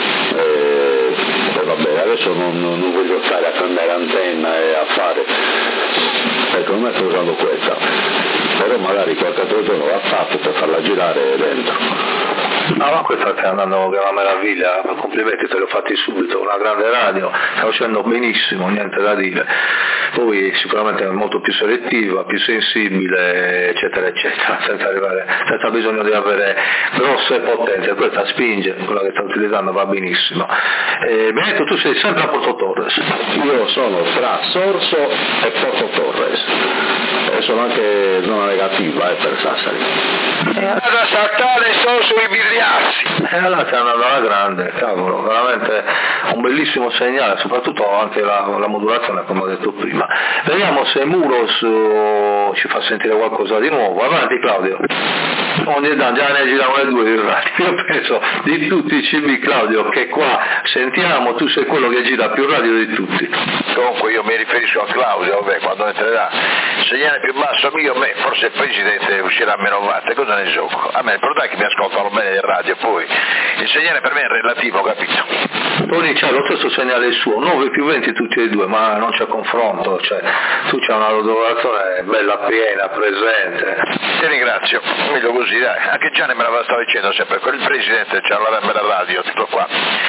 va bene, adesso non voglio stare a cambiare antenna e a fare, ecco, non sto usando questa, però magari qualche altro giorno la tappo per farla girare dentro. No, questa sta andando che è una meraviglia, complimenti, te li ho fatti subito, una grande radio, sta facendo benissimo, niente da dire, poi sicuramente è molto più selettiva, più sensibile, eccetera eccetera, senza bisogno di avere grosse potenze, questa spinge, quella che sta utilizzando va benissimo. Benedetto, tu sei sempre a Porto Torres? Io sono tra Sorso e Porto Torres, e sono anche zona negativa per Sassari. Alla statale sono sui Birriazzi. Allora stai andando alla grande, cavolo, veramente un bellissimo segnale, soprattutto anche la modulazione come ho detto prima. Vediamo se Muros ci fa sentire qualcosa di nuovo. Avanti Claudio. Ogni tanto già ne girano le due di radio. Io penso di tutti i CB Claudio che qua sentiamo, tu sei quello che gira più radio di tutti. Comunque io mi riferisco a Claudio, vabbè, quando entrerà il segnale più basso mio, forse il presidente uscirà a meno watt, cosa ne gioco? A me il problema è che mi ascoltano bene le radio, poi il segnale per me è relativo, capito? Tony c'è lo stesso segnale il suo, 9+20 tutti e due, ma non c'è confronto, cioè tu c'hai una modulazione bella piena, presente. Ti ringrazio, meglio così, dai, anche Gianni me la stava dicendo sempre, quel presidente c'ha la bella radio, tutto qua.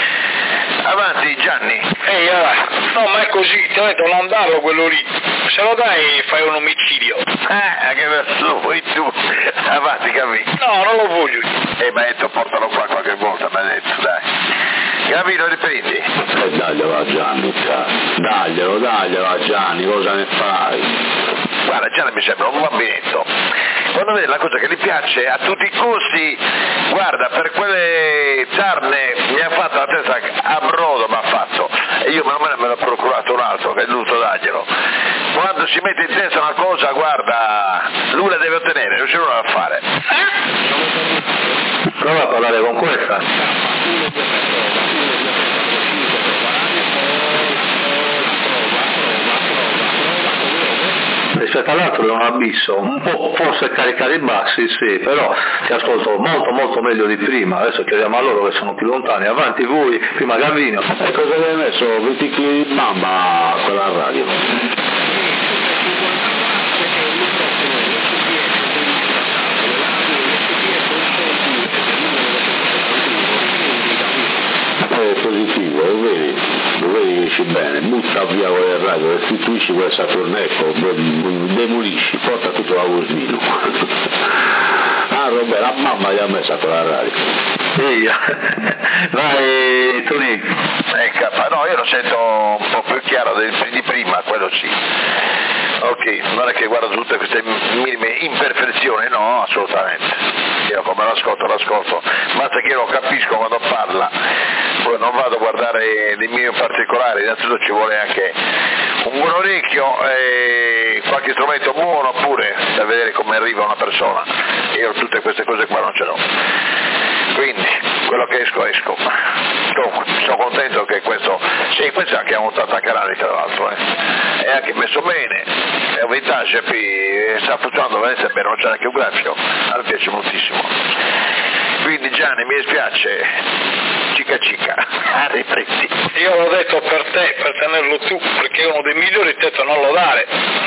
Avanti Gianni. No, ma è così, ti ho detto non darlo quello lì, se lo dai fai un omicidio. Che lo vuoi tu? Avanti Gavino. No, non lo voglio. Ma detto portalo qua qualche volta, mi ha detto, dai. Gavino riprendi. Daglielo a Gianni, daglielo a Gianni, cosa ne fai? Guarda, Gianni mi sembra un bambinetto. Quando vede la cosa che gli piace a tutti i costi, guarda, per quelle sarne mi ha fatto la testa a brodo, mi ha fatto, e io me l'ho procurato un altro che è dovuto darglielo. Quando si mette in testa una cosa, guarda, lui la deve ottenere, non c'è nulla da fare. Prova a parlare con questa. Rispetto all'altro è un abisso, un po' forse caricare i bassi, sì, però ti ascolto molto meglio di prima, adesso chiediamo a loro che sono più lontani, avanti voi, prima Gavino. E cosa gli hai messo? 20 kg di bamba a quella radio? È positivo, lo vedi che esci bene, butta via quelle radio, restituisci quel Saturnecco, demolisci, porta tutto l'agoslino. Ah Roberto, la mamma gli ha messa quella radio. Vai Tony. No, io lo sento un po' più chiaro di prima, quello sì. Ok, non è che guardo tutte queste minime imperfezioni, no, assolutamente. Io come l'ascolto, basta che io lo capisco quando parla, poi non vado a guardare dei miei particolari, innanzitutto ci vuole anche un buon orecchio e qualche strumento buono pure da vedere come arriva una persona. Io tutte queste cose qua non ce l'ho. Quindi quello che esco. Comunque sono contento che questo è anche un 80 canali tra l'altro, è anche messo bene, è un vintage, sta funzionando veramente bene, non c'è neanche un grafico, a me piace moltissimo. Quindi Gianni mi dispiace, cica cica. Riprendi. Io l'ho detto per te, per tenerlo tu, perché uno dei migliori ti ha detto non lo dare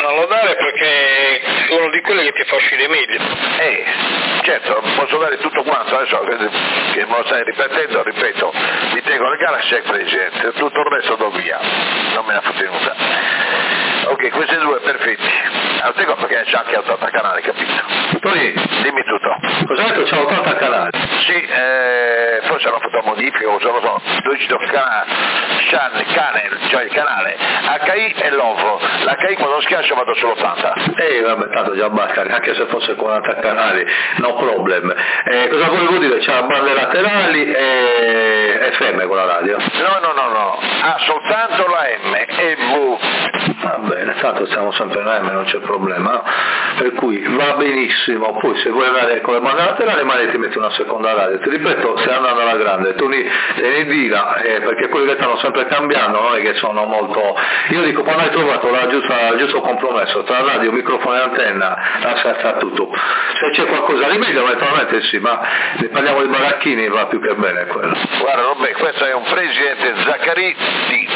perché è uno di quelli che ti fa uscire meglio. Certo, posso dare tutto quanto, adesso che me lo stai ripetendo, ripeto, mi tengo le Galaxy Presidente, tutto il resto do via, non me ne ha tenuta. Ok, questi due perfetti. Altre cose perché c'è anche 80 canali, capito? Tony, dimmi tutto. Cosa hai detto? C'è 80 canali? Sì, forse hanno fatto modifiche, o non lo so, Dogito Channel, cioè il canale HI e l'OVO. L'HI quando schiaccio vado sull'80. Vabbè, tanto già basta, anche se fosse 40 canali, no problem. Cosa volevo dire? C'ha bande laterali e FM con la radio? No, ha soltanto la M e V. Va bene, tanto stiamo sempre in M, non c'è problema, no? Per cui va benissimo, poi se vuoi andare con le bande laterali magari ti metti una seconda radio, ti ripeto, stai andando alla grande, tu te ne dica, perché quelli che stanno sempre cambiando non è che sono molto, io dico quando hai trovato il giusto compromesso tra radio, microfono e antenna, sta tutto, se c'è qualcosa di meglio naturalmente sì, ma ne parliamo di baracchini va più che bene quello. Guarda Robè, questo è un presidente Zaccarí D.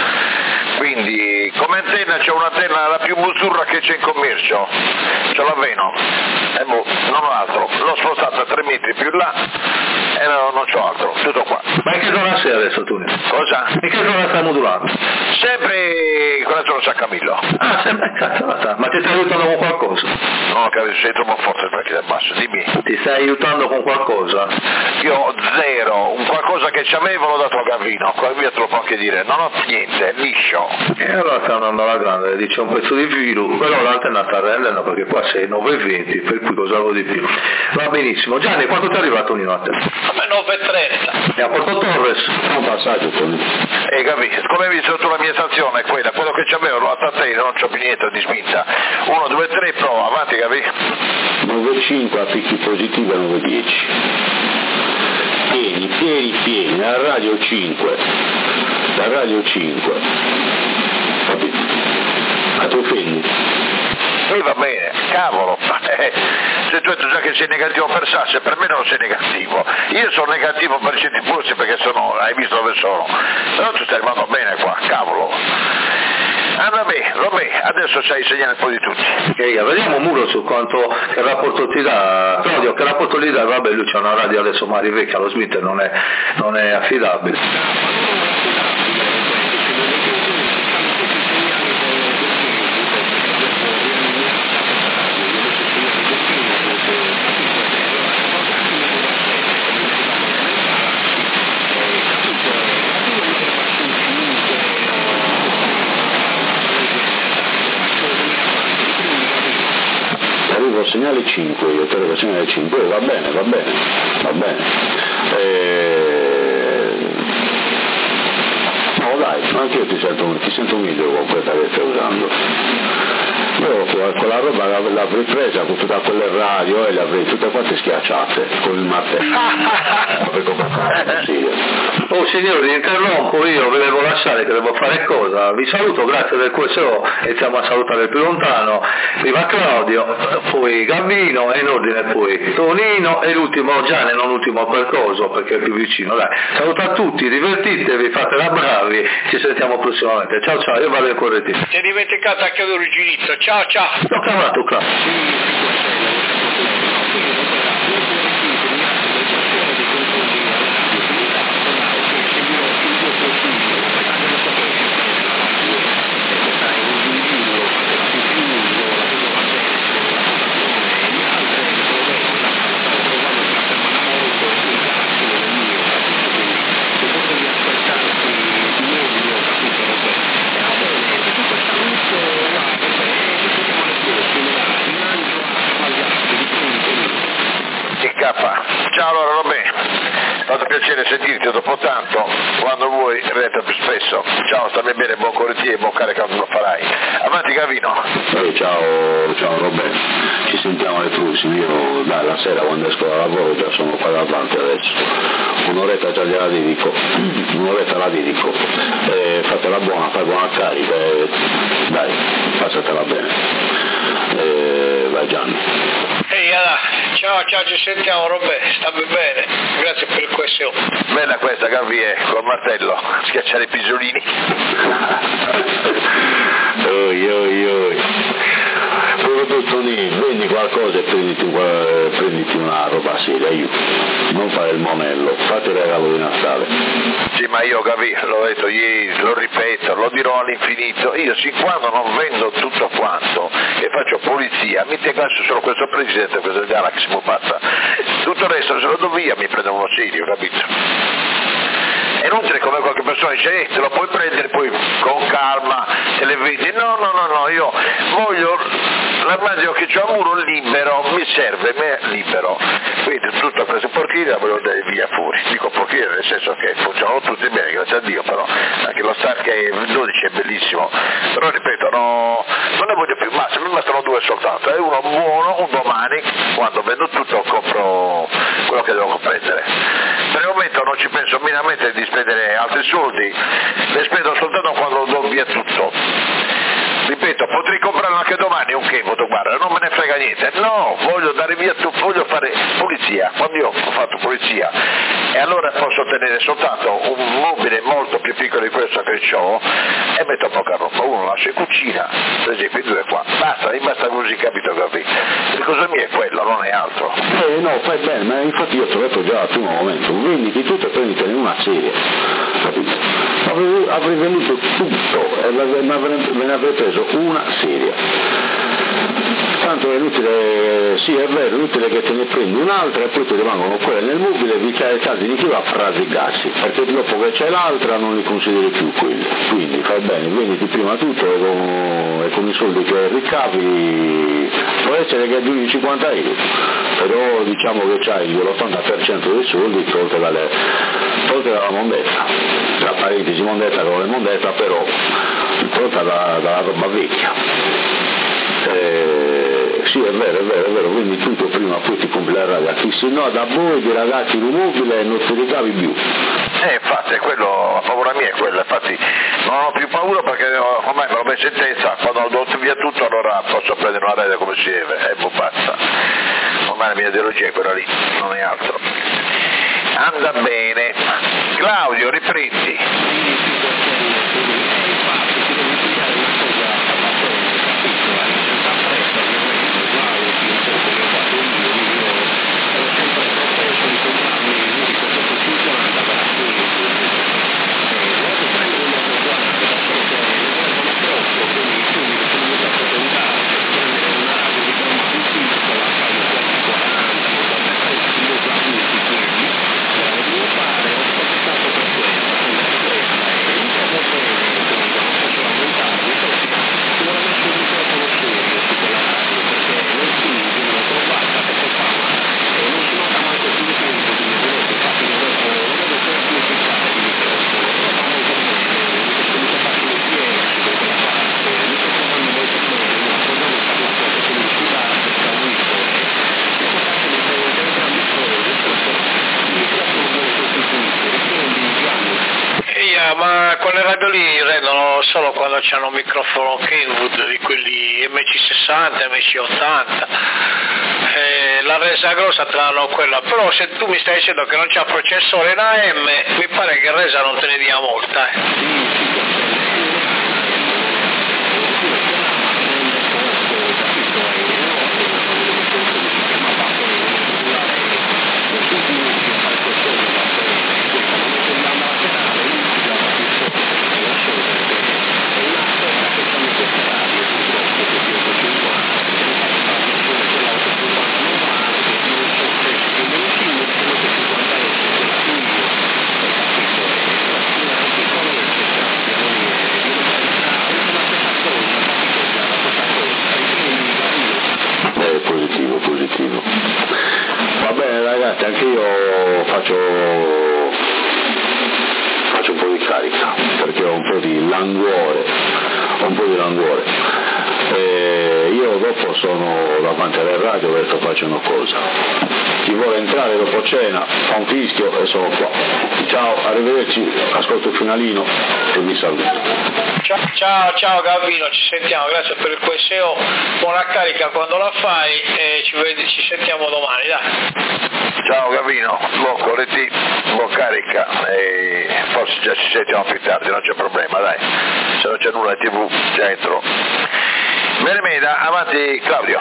Quindi come antenna c'è un'antenna la più buzzurra che c'è in commercio, ce l'avveno, non ho altro, l'ho spostata 3 metri più là e non c'ho altro, tutto qua. Ma in che zona sei adesso tu? Cosa? In che zona stai modulando? Sempre con la zona San Camillo. Ah, sempre cazzo, ma ti stai aiutando con qualcosa? No, capisco, sei troppo forte perché da basso, dimmi. Ti stai aiutando con qualcosa? Io ho zero, un qualcosa che c'avevo l'ho dato a Gavino, qua via te lo può anche dire, non ho niente, liscio. E allora sta andando alla grande, dice un pezzo di filo, però l'antenna sta rendendo perché qua sei 9,20, per cui cosa vuol di più. Va benissimo. Gianni, quanto ti è arrivato un notte? Come 9,30. E a Porto Torres? Un passaggio, Tony. Capito, come hai visto tu la mia stazione è quella, quello che c'avevo l'ho a te, non c'ho più niente di spinta. 1, 2, 3, prova, avanti, capito? 9,5 a picchi positivi a 9,10. Pieni, la radio 5. Capito? A tu figli. Va bene, cavolo, se tu hai detto già che sei negativo per Sasse, per me non sei negativo, io sono negativo per certi posti perché hai visto dove sono, però tu stai arrivando bene qua, cavolo. Vabbè, adesso sai insegnare un po' di tutti. Vediamo Muro su quanto che rapporto ti dà, Claudio, che rapporto gli dà, vabbè lui c'ha una radio adesso Mari vecchia, lo Smith non è affidabile. Segnale 5, io te lo segnale 5, va bene. No dai, anche io ti sento meglio con questa che stai usando. Io con la roba l'avrei presa con tutta quelle radio e le avrei tutte quante schiacciate con il martello. Oh signori, interrompo, io vi devo lasciare che devo fare cosa, vi saluto, grazie del QSO, iniziamo a salutare il più lontano, prima Claudio, poi Gambino e in ordine poi Tonino e l'ultimo Gianni, non l'ultimo percorso perché è più vicino, dai, saluto a tutti, divertitevi, fate la bravi, ci sentiamo prossimamente, ciao, io vado in correttivo. Ti hai dimenticato anche l'originizzo, ciao. L'ho chiamato Claudio. Ciao allora Robè, fatto piacere sentirti dopo tanto, quando vuoi retta più spesso. Ciao, stammi bene, buon correttiere, buon carica quando lo farai. Avanti Gavino. Ciao Robè, ci sentiamo alle prossime, io la sera quando esco da lavoro già sono qua davanti adesso, un'oretta già gliela dedico, fatela buona, fai buona carica, dai, passatela bene, vai Gianni. Ehi, ciao. Ciao, ci sentiamo Roberto, stammi bene, grazie per il questo. Bella questa Gavier, col martello, schiacciare i pisolini. Oi. Prodotto lì, vendi qualcosa e prenditi una roba seria, non fare il monello, fate il regalo di Natale. Sì, ma io l'ho detto ieri, lo ripeto, lo dirò all'infinito, io sin quando non vendo tutto quanto e faccio pulizia, mi tengo solo questo presidente, questo Galaxy pazza, tutto il resto se lo do via mi prendo uno serio, capito? È inutile come qualche persona dice, te lo puoi prendere poi con calma, te le vedi, no, io voglio l'armadio che c'ho a muro libero, mi serve, me libero, quindi tutta questa porcheria la voglio dare via fuori, dico porcheria nel senso che funzionano tutti bene, grazie a Dio, però anche lo Stark 12 è bellissimo, però ripeto, non ne voglio più, ma se mi bastano 2 soltanto, uno buono, un domani, quando vendo tutto compro quello che devo prendere. Per il momento non ci penso minimamente di spendere altri soldi, le spendo soltanto quando do via tutto. Ripeto, potrei comprarlo anche domani un Kenwood, guarda, non me ne frega niente, no, voglio dare via tutto, voglio fare pulizia, quando io ho fatto pulizia e allora posso tenere soltanto un mobile molto più piccolo di questo che ho e metto poca roba, uno lascia in cucina, per esempio i 2 qua, basta, mi basta così, capito Gabi? Il cosa mia è quello, non è altro. No, fai bene, ma infatti io ti ho detto già al primo momento, venditi tutto e prenditene una serie, capito? Avrei venduto tutto e ve ne avrei preso una serie. Tanto è inutile, sì è vero, è inutile che te ne prendi un'altra e poi ti rimangono quelle nel mobile e vi c'è casi di chi va a frasicarsi, perché dopo che c'è l'altra non li consideri più quelli. Quindi fai bene, venditi prima tutto e con i soldi che ricavi può essere che aggiungi 50 euro, però diciamo che c'hai l'80% dei soldi tolte dalla mondetta, tra parentesi mondetta con le mondetta, però tolta dalla roba vecchia. Sì, è vero, quindi tutto prima poi ti compri la radio, chi se no da voi di ragazzi di mobile non ti ricavi più. Infatti, la paura mia è quella, infatti non ho più paura perché ormai me l'ho messo in testa, quando ho dato via tutto allora posso prendere una radio come si deve, è basta. Ormai la mia ideologia è quella lì, non è altro. Anda bene. Claudio, riprendi. Ma quelle radio lì rendono solo quando c'hanno un microfono Kenwood di quelli MC60, MC80, la resa grossa te l'hanno quella, però se tu mi stai dicendo che non c'ha processore in AM, mi pare che resa non te ne dia molta. Positivo. Va bene ragazzi, anche io faccio un po' di carica perché ho un po' di languore. Io dopo sono davanti alle radio, ho detto facciano cosa. Chi vuole entrare dopo cena fa un fischio e sono qua. Ciao, arrivederci, ascolto il finalino e vi saluto. Ciao Gavino, ci sentiamo, grazie per il QSO, buona carica quando la fai e ci sentiamo domani, dai. Ciao Gavino, buon corretto, buon carica e forse già ci sentiamo più tardi, non c'è problema, dai, se non c'è nulla in TV già entro. Bene Meda, avanti Claudio.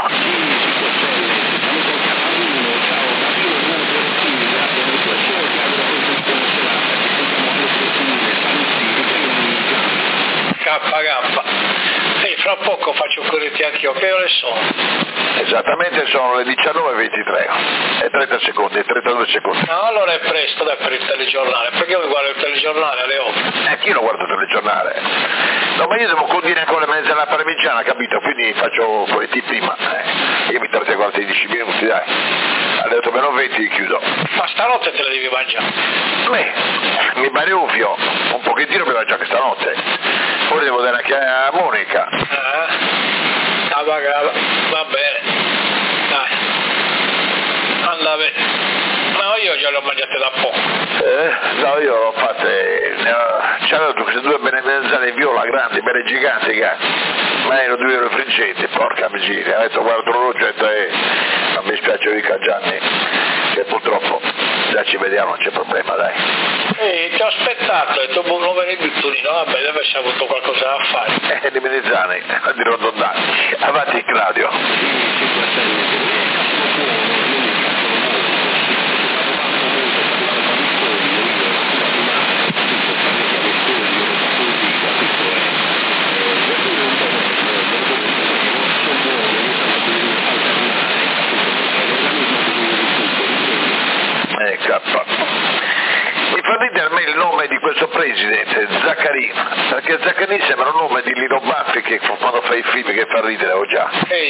Sì, fra poco faccio corretti anch'io, che ore sono? Esattamente sono le 19:23 e 30 secondi, 32 secondi. No, allora è presto dai per il telegiornale, perché io mi guardo il telegiornale alle 8. Anch'io lo guardo il telegiornale. No, ma io devo condire ancora mezza alla parmigiana, capito? Quindi faccio corretti prima. Io mi tratto ancora 10 minuti, dai. Alle 8:20 chiudo. Ma stanotte te la devi mangiare? Beh, mi bariuffio un pochettino per mangiare questa notte. Poi devo dare anche a Monica. Va bene, dai, anda bene. No, io già le ho mangiate da poco. No, io l'ho fatte, c'erano queste due bene mezzane viola grandi, belle giganti, ma erano 2 euro frigenti, porca miseria. Adesso guardo l'orologio e non mi spiace mica Gianni, che purtroppo già ci vediamo, non c'è problema, dai. Ti ho aspettato, ho detto non veni più Tonino, vabbè, deve essere avuto qualcosa da fare. Di Menezzani, di Rondondani. Avanti Claudio. Mi fa ridere a me il nome di questo presidente, Zaccarin, perché Zaccarin sembra un nome di Lino Baffi che quando fa i film che fa ridere, ho già.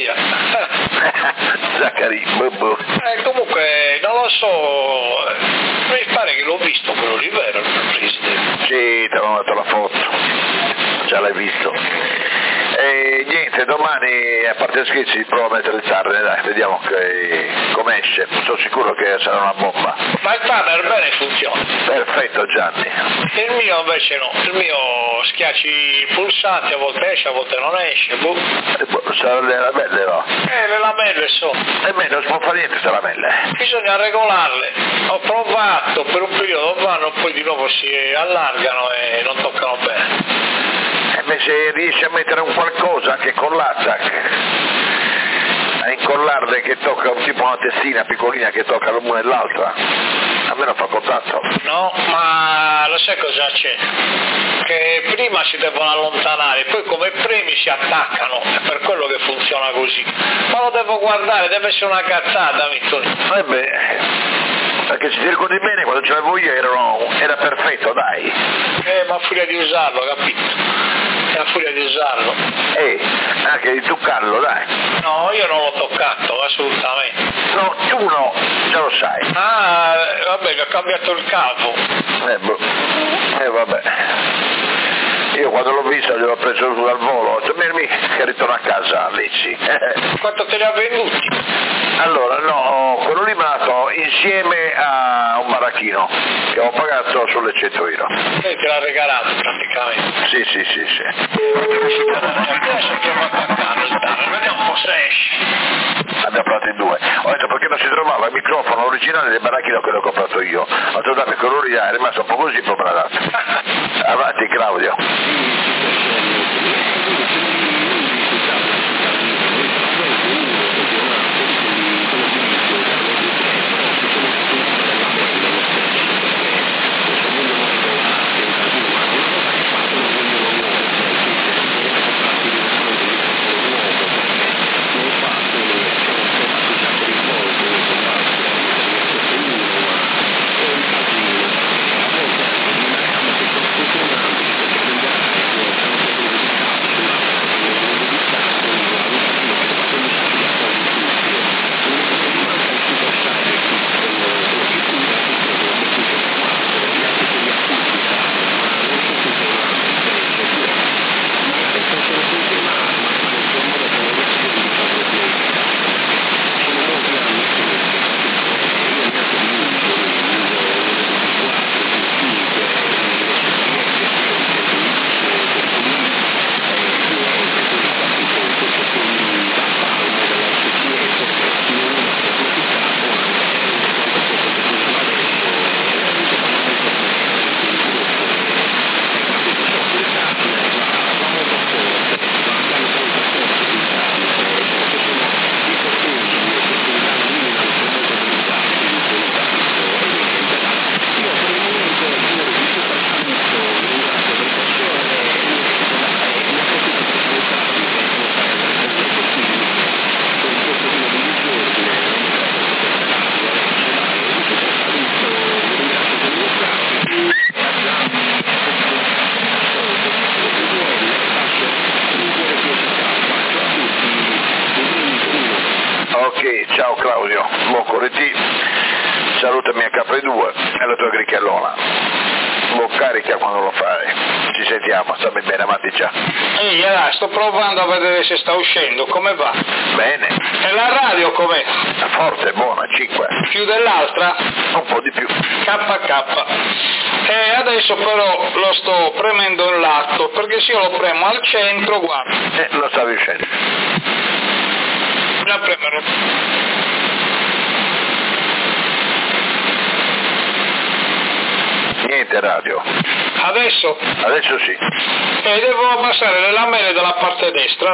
Zaccarin, comunque non lo so, mi pare che l'ho visto quello lì, vero, il presidente? Sì, ti avevo dato la foto, già l'hai visto. E niente, domani a parte scherzi provo a mettere il Turner, dai, vediamo come esce, sono sicuro che sarà una bomba. Ma il Turner bene funziona? Perfetto Gianni. Il mio invece no, il mio schiacci il pulsante, a volte esce, a volte non esce, Sono le lamelle no? Le lamelle sono. E me non si può fare niente se lamelle. Bisogna regolarle, ho provato per un periodo, vanno, poi di nuovo si allargano e non toccano bene. Se riesci a mettere un qualcosa che collazza, a incollarle che tocca tipo una testina piccolina che tocca l'una e l'altra, a me non fa contatto. No, ma lo sai cosa c'è? Che prima si devono allontanare, poi come premi si attaccano, è per quello che funziona così. Ma lo devo guardare, deve essere una cazzata, Mittoni. Perché se ti ricordi bene quando ce l'avevo io era perfetto, dai. Ma a furia di usarlo, capito? A furia di usarlo. Anche di toccarlo, dai. No, io non l'ho toccato, assolutamente. No, tu no, già lo sai. Vabbè, mi ho cambiato il capo. Vabbè. Io quando l'ho visto gliel'ho preso dal volo, ho detto che ritorno a casa, Lecci. Quanto te ne ha venduti? Allora, no, quello lì me l'ha dato insieme a un baracchino che ho pagato sulle 100 euro. Te l'ha regalato praticamente? Sì. Adesso andiamo a cantare il Turner, vediamo un po' se esce. Abbiamo provato in due. Ho detto perché non si trovava il microfono originale del baracchino che l'ho comprato io. Ho detto dammi quello lì, è rimasto un po' così, poi me l'ha dato. Avanti Claudio. radio, Corriti, salutami a K2 e la tua gricchiellona. Carica quando lo fai. Ci sentiamo, stammi bene, avanti già. Sto provando a vedere se sta uscendo, come va? Bene. E la radio com'è? Forte, buona, 5. Più dell'altra? Un po' di più. KK. E adesso però lo sto premendo in lato, perché se io lo premo al centro, guarda. Non sta riuscendo. La premerò. Niente radio. Adesso? Adesso sì. E devo abbassare le lamelle dalla parte destra.